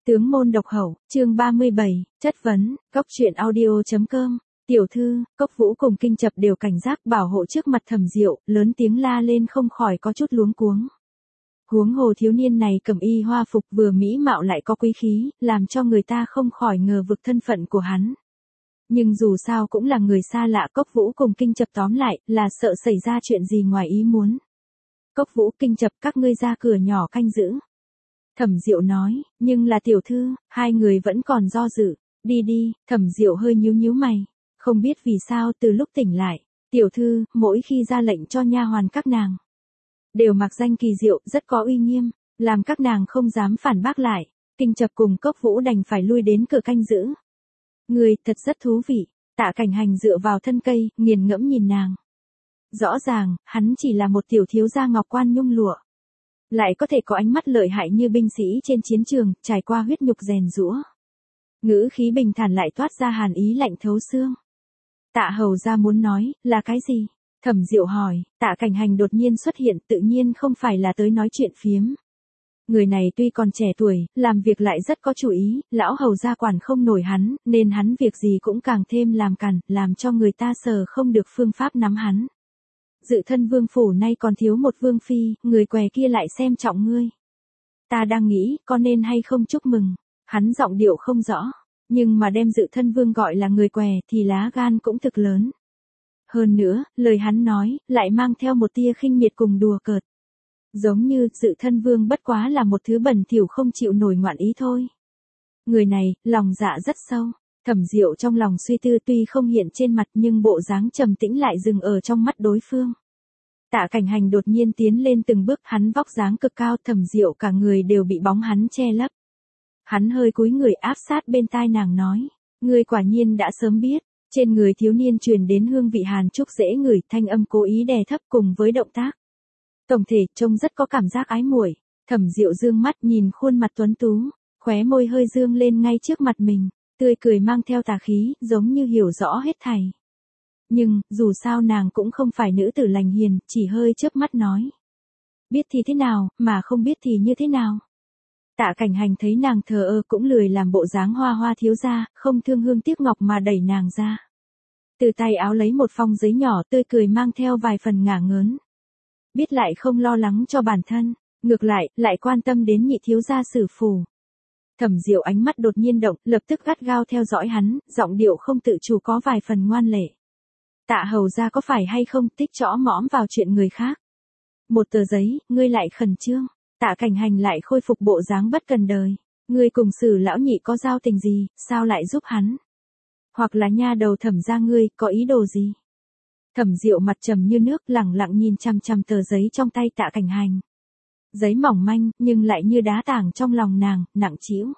Tướng môn độc hậu, chương 37, chất vấn, cốc truyện audio.com. Tiểu thư, Cốc Vũ cùng Kinh Chập đều cảnh giác bảo hộ trước mặt Thẩm Diệu, lớn tiếng la lên không khỏi có chút luống cuống. Huống hồ thiếu niên này cầm y hoa phục vừa mỹ mạo lại có quý khí, làm cho người ta không khỏi ngờ vực thân phận của hắn. Nhưng dù sao cũng là người xa lạ, Cốc Vũ cùng Kinh Chập tóm lại là sợ xảy ra chuyện gì ngoài ý muốn. Cốc Vũ, Kinh Chập, các ngươi ra cửa nhỏ canh giữ. Thẩm Diệu nói, nhưng là tiểu thư, hai người vẫn còn do dự. Đi đi, Thẩm Diệu hơi nhíu nhíu mày. Không biết vì sao từ lúc tỉnh lại, tiểu thư, mỗi khi ra lệnh cho nha hoàn các nàng, đều mặc danh kỳ diệu, rất có uy nghiêm, làm các nàng không dám phản bác lại. Kinh Chập cùng Cốc Vũ đành phải lui đến cửa canh giữ. Người, thật rất thú vị. Tạ Cảnh Hành dựa vào thân cây, nghiền ngẫm nhìn nàng. Rõ ràng, hắn chỉ là một tiểu thiếu gia ngọc quan nhung lụa, lại có thể có ánh mắt lợi hại như binh sĩ trên chiến trường, trải qua huyết nhục rèn giũa. Ngữ khí bình thản lại toát ra hàn ý lạnh thấu xương. Tạ hầu gia muốn nói, là cái gì? Thẩm Diệu hỏi. Tạ Cảnh Hành đột nhiên xuất hiện, tự nhiên không phải là tới nói chuyện phiếm. Người này tuy còn trẻ tuổi, làm việc lại rất có chủ ý, lão hầu gia quản không nổi hắn, nên hắn việc gì cũng càng thêm làm cằn, làm cho người ta sờ không được phương pháp nắm hắn. Dự thân vương phủ nay còn thiếu một vương phi, người què kia lại xem trọng ngươi. Ta đang nghĩ, có nên hay không chúc mừng. Hắn giọng điệu không rõ, nhưng mà đem dự thân vương gọi là người què thì lá gan cũng thực lớn. Hơn nữa, lời hắn nói, lại mang theo một tia khinh miệt cùng đùa cợt. Giống như, dự thân vương bất quá là một thứ bẩn thỉu không chịu nổi ngoạn ý thôi. Người này, lòng dạ rất sâu. Thẩm Diệu trong lòng suy tư tuy không hiện trên mặt nhưng bộ dáng trầm tĩnh lại dừng ở trong mắt đối phương. Tạ Cảnh Hành đột nhiên tiến lên từng bước, hắn vóc dáng cực cao, Thẩm Diệu cả người đều bị bóng hắn che lấp. Hắn hơi cúi người áp sát bên tai nàng nói, ngươi quả nhiên đã sớm biết. Trên người thiếu niên truyền đến hương vị hàn trúc dễ ngửi, thanh âm cố ý đè thấp cùng với động tác. Tổng thể trông rất có cảm giác ái muội. Thẩm Diệu dương mắt nhìn khuôn mặt tuấn tú, khóe môi hơi dương lên ngay trước mặt mình, tươi cười mang theo tà khí, giống như hiểu rõ hết thảy. Nhưng, dù sao nàng cũng không phải nữ tử lành hiền, chỉ hơi chớp mắt nói. Biết thì thế nào, mà không biết thì như thế nào. Tạ Cảnh Hành thấy nàng thờ ơ cũng lười làm bộ dáng hoa hoa thiếu gia, không thương hương tiếc ngọc mà đẩy nàng ra. Từ tay áo lấy một phong giấy nhỏ, tươi cười mang theo vài phần ngả ngớn. Biết lại không lo lắng cho bản thân, ngược lại quan tâm đến nhị thiếu gia Sử phủ. Thẩm Diệu ánh mắt đột nhiên động, lập tức gắt gao theo dõi hắn, giọng điệu không tự chủ có vài phần ngoan lệ. Tạ hầu gia có phải hay không tích trõ mõm vào chuyện người khác? Một tờ giấy, ngươi lại khẩn trương. Tạ Cảnh Hành lại khôi phục bộ dáng bất cần đời. Ngươi cùng Sử lão nhị có giao tình gì, sao lại giúp hắn? Hoặc là nha đầu Thẩm gia ngươi, có ý đồ gì? Thẩm Diệu mặt trầm như nước, lẳng lặng nhìn chăm chăm tờ giấy trong tay Tạ Cảnh Hành. Giấy mỏng manh, nhưng lại như đá tảng trong lòng nàng, nặng trĩu.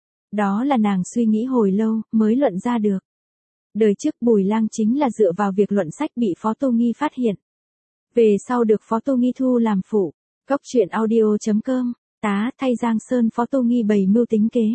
Đó là nàng suy nghĩ hồi lâu, mới luận ra được. Đời trước Bùi Lang chính là dựa vào việc luận sách bị Phó Tô Nghi phát hiện. Về sau được Phó Tô Nghi thu làm phụ. Cốc truyện audio.com. Tá thay Giang Sơn Phó Tô Nghi bày mưu tính kế.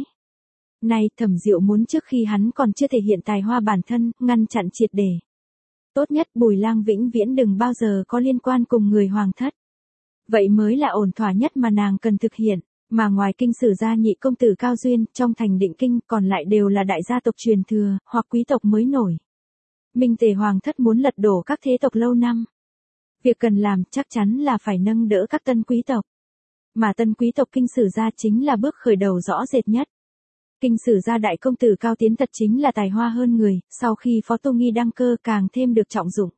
Nay Thẩm Diệu muốn trước khi hắn còn chưa thể hiện tài hoa bản thân, ngăn chặn triệt để. Tốt nhất Bùi Lang vĩnh viễn đừng bao giờ có liên quan cùng người hoàng thất. Vậy mới là ổn thỏa nhất mà nàng cần thực hiện. Mà ngoài Kinh Sử gia nhị công tử Cao Duyên, trong thành Định Kinh còn lại đều là đại gia tộc truyền thừa, hoặc quý tộc mới nổi. Minh Tề hoàng thất muốn lật đổ các thế tộc lâu năm. Việc cần làm chắc chắn là phải nâng đỡ các tân quý tộc. Mà tân quý tộc Kinh Sử gia chính là bước khởi đầu rõ rệt nhất. Kinh Sử gia đại công tử Cao Tiến thật chính là tài hoa hơn người, sau khi Phó Tô Nghi đăng cơ càng thêm được trọng dụng.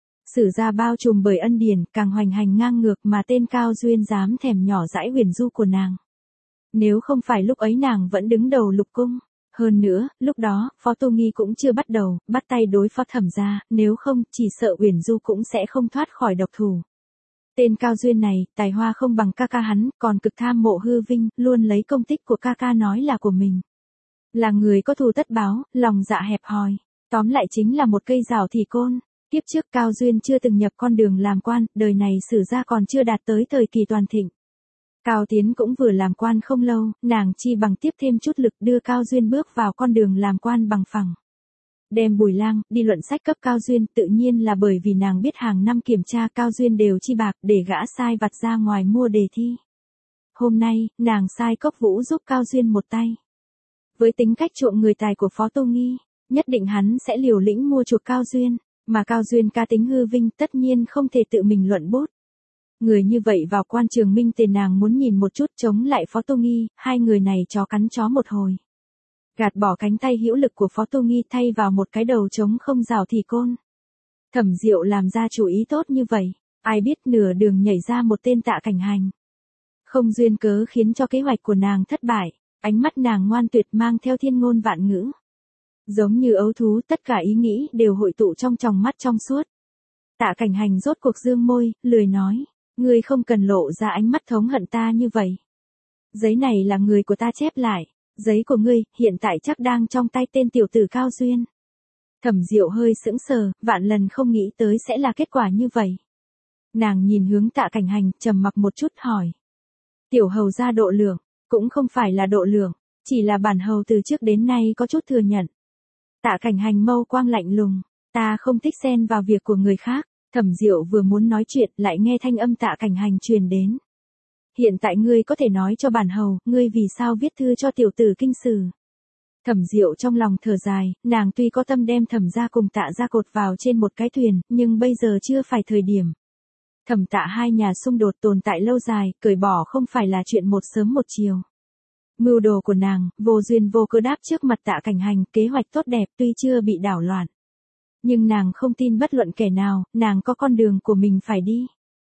Sử gia bao trùm bởi ân điển, càng hoành hành ngang ngược mà tên Cao Duyên dám thèm nhỏ dãi huyền du của nàng. Nếu không phải lúc ấy nàng vẫn đứng đầu lục cung. Hơn nữa, lúc đó, Phó Tô Nghi cũng chưa bắt tay đối phó Thẩm gia, nếu không, chỉ sợ Uyển Du cũng sẽ không thoát khỏi độc thủ. Tên Cao Duyên này, tài hoa không bằng ca ca hắn, còn cực tham mộ hư vinh, luôn lấy công tích của ca ca nói là của mình. Là người có thù tất báo, lòng dạ hẹp hòi. Tóm lại chính là một cây rào thì côn. Kiếp trước Cao Duyên chưa từng nhập con đường làm quan, đời này Sử gia còn chưa đạt tới thời kỳ toàn thịnh. Cao Tiến cũng vừa làm quan không lâu, nàng chi bằng tiếp thêm chút lực đưa Cao Duyên bước vào con đường làm quan bằng phẳng. Đem Bùi Lang đi luận sách cấp Cao Duyên tự nhiên là bởi vì nàng biết hàng năm kiểm tra Cao Duyên đều chi bạc để gã sai vặt ra ngoài mua đề thi. hôm nay, nàng sai Cốc Vũ giúp Cao Duyên một tay. Với tính cách trộm người tài của Phó Tô Nghi, nhất định hắn sẽ liều lĩnh mua chuộc Cao Duyên, mà Cao Duyên cá tính hư vinh tất nhiên không thể tự mình luận bút. Người như vậy vào quan trường minh tiền nàng muốn nhìn một chút chống lại Phó Tô Nghi, hai người này chó cắn chó một hồi. Gạt bỏ cánh tay hữu lực của Phó Tô Nghi thay vào một cái đầu trống không rào thì côn. Thẩm Diệu làm ra chủ ý tốt như vậy, ai biết nửa đường nhảy ra một tên Tạ Cảnh Hành. Không duyên cớ khiến cho kế hoạch của nàng thất bại, ánh mắt nàng ngoan tuyệt mang theo thiên ngôn vạn ngữ. Giống như ấu thú tất cả ý nghĩ đều hội tụ trong tròng mắt trong suốt. Tạ Cảnh Hành rốt cuộc dương môi, lười nói, ngươi không cần lộ ra ánh mắt thống hận ta như vậy. Giấy này là người của ta chép lại, giấy của ngươi hiện tại chắc đang trong tay tên tiểu tử Cao Duyên. Thẩm Diệu hơi sững sờ, vạn lần không nghĩ tới sẽ là kết quả như vậy. Nàng nhìn hướng Tạ Cảnh Hành, trầm mặc một chút hỏi. Tiểu hầu gia độ lượng, cũng không phải là độ lượng, chỉ là bản hầu từ trước đến nay có chút thừa nhận. Tạ Cảnh Hành mâu quang lạnh lùng, ta không thích xen vào việc của người khác. Thẩm Diệu vừa muốn nói chuyện lại nghe thanh âm Tạ Cảnh Hành truyền đến. Hiện tại ngươi có thể nói cho bản hầu, ngươi vì sao viết thư cho tiểu tử Kinh Sử. Thẩm Diệu trong lòng thở dài, nàng tuy có tâm đem Thẩm gia cùng Tạ gia cột vào trên một cái thuyền, nhưng bây giờ chưa phải thời điểm. Thẩm Tạ hai nhà xung đột tồn tại lâu dài, cởi bỏ không phải là chuyện một sớm một chiều. Mưu đồ của nàng, vô duyên vô cớ đáp trước mặt Tạ Cảnh Hành, kế hoạch tốt đẹp tuy chưa bị đảo loạn. Nhưng nàng không tin bất luận kẻ nào, nàng có con đường của mình phải đi.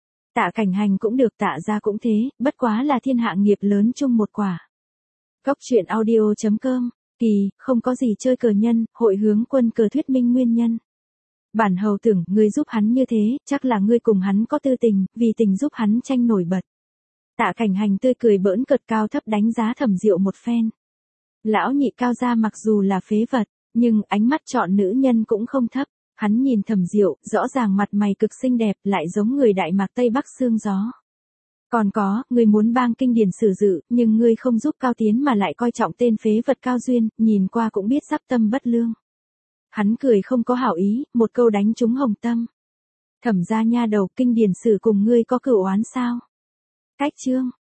Tạ Cảnh Hành cũng được, Tạ gia cũng thế, bất quá là thiên hạ nghiệp lớn chung một quả. Cốc truyện audio.com, kỳ, không có gì chơi cờ nhân, hội hướng quân cờ thuyết minh nguyên nhân. Bản hầu tưởng, ngươi giúp hắn như thế, chắc là ngươi cùng hắn có tư tình, vì tình giúp hắn tranh nổi bật. Tạ Cảnh Hành tươi cười bỡn cợt cao thấp đánh giá Thẩm Diệu một phen. Lão nhị Cao gia mặc dù là phế vật, nhưng ánh mắt chọn nữ nhân cũng không thấp. Hắn nhìn Thẩm Diệu, rõ ràng mặt mày cực xinh đẹp, lại giống người Đại Mạc Tây Bắc sương gió. Còn có, ngươi muốn bang kinh điển sử dự, nhưng ngươi không giúp Cao Tiến mà lại coi trọng tên phế vật Cao Duyên, nhìn qua cũng biết sắp tâm bất lương. Hắn cười không có hảo ý, một câu đánh trúng hồng tâm. Thẩm gia nha đầu, kinh điển sử cùng ngươi có cửu oán sao? Cách chương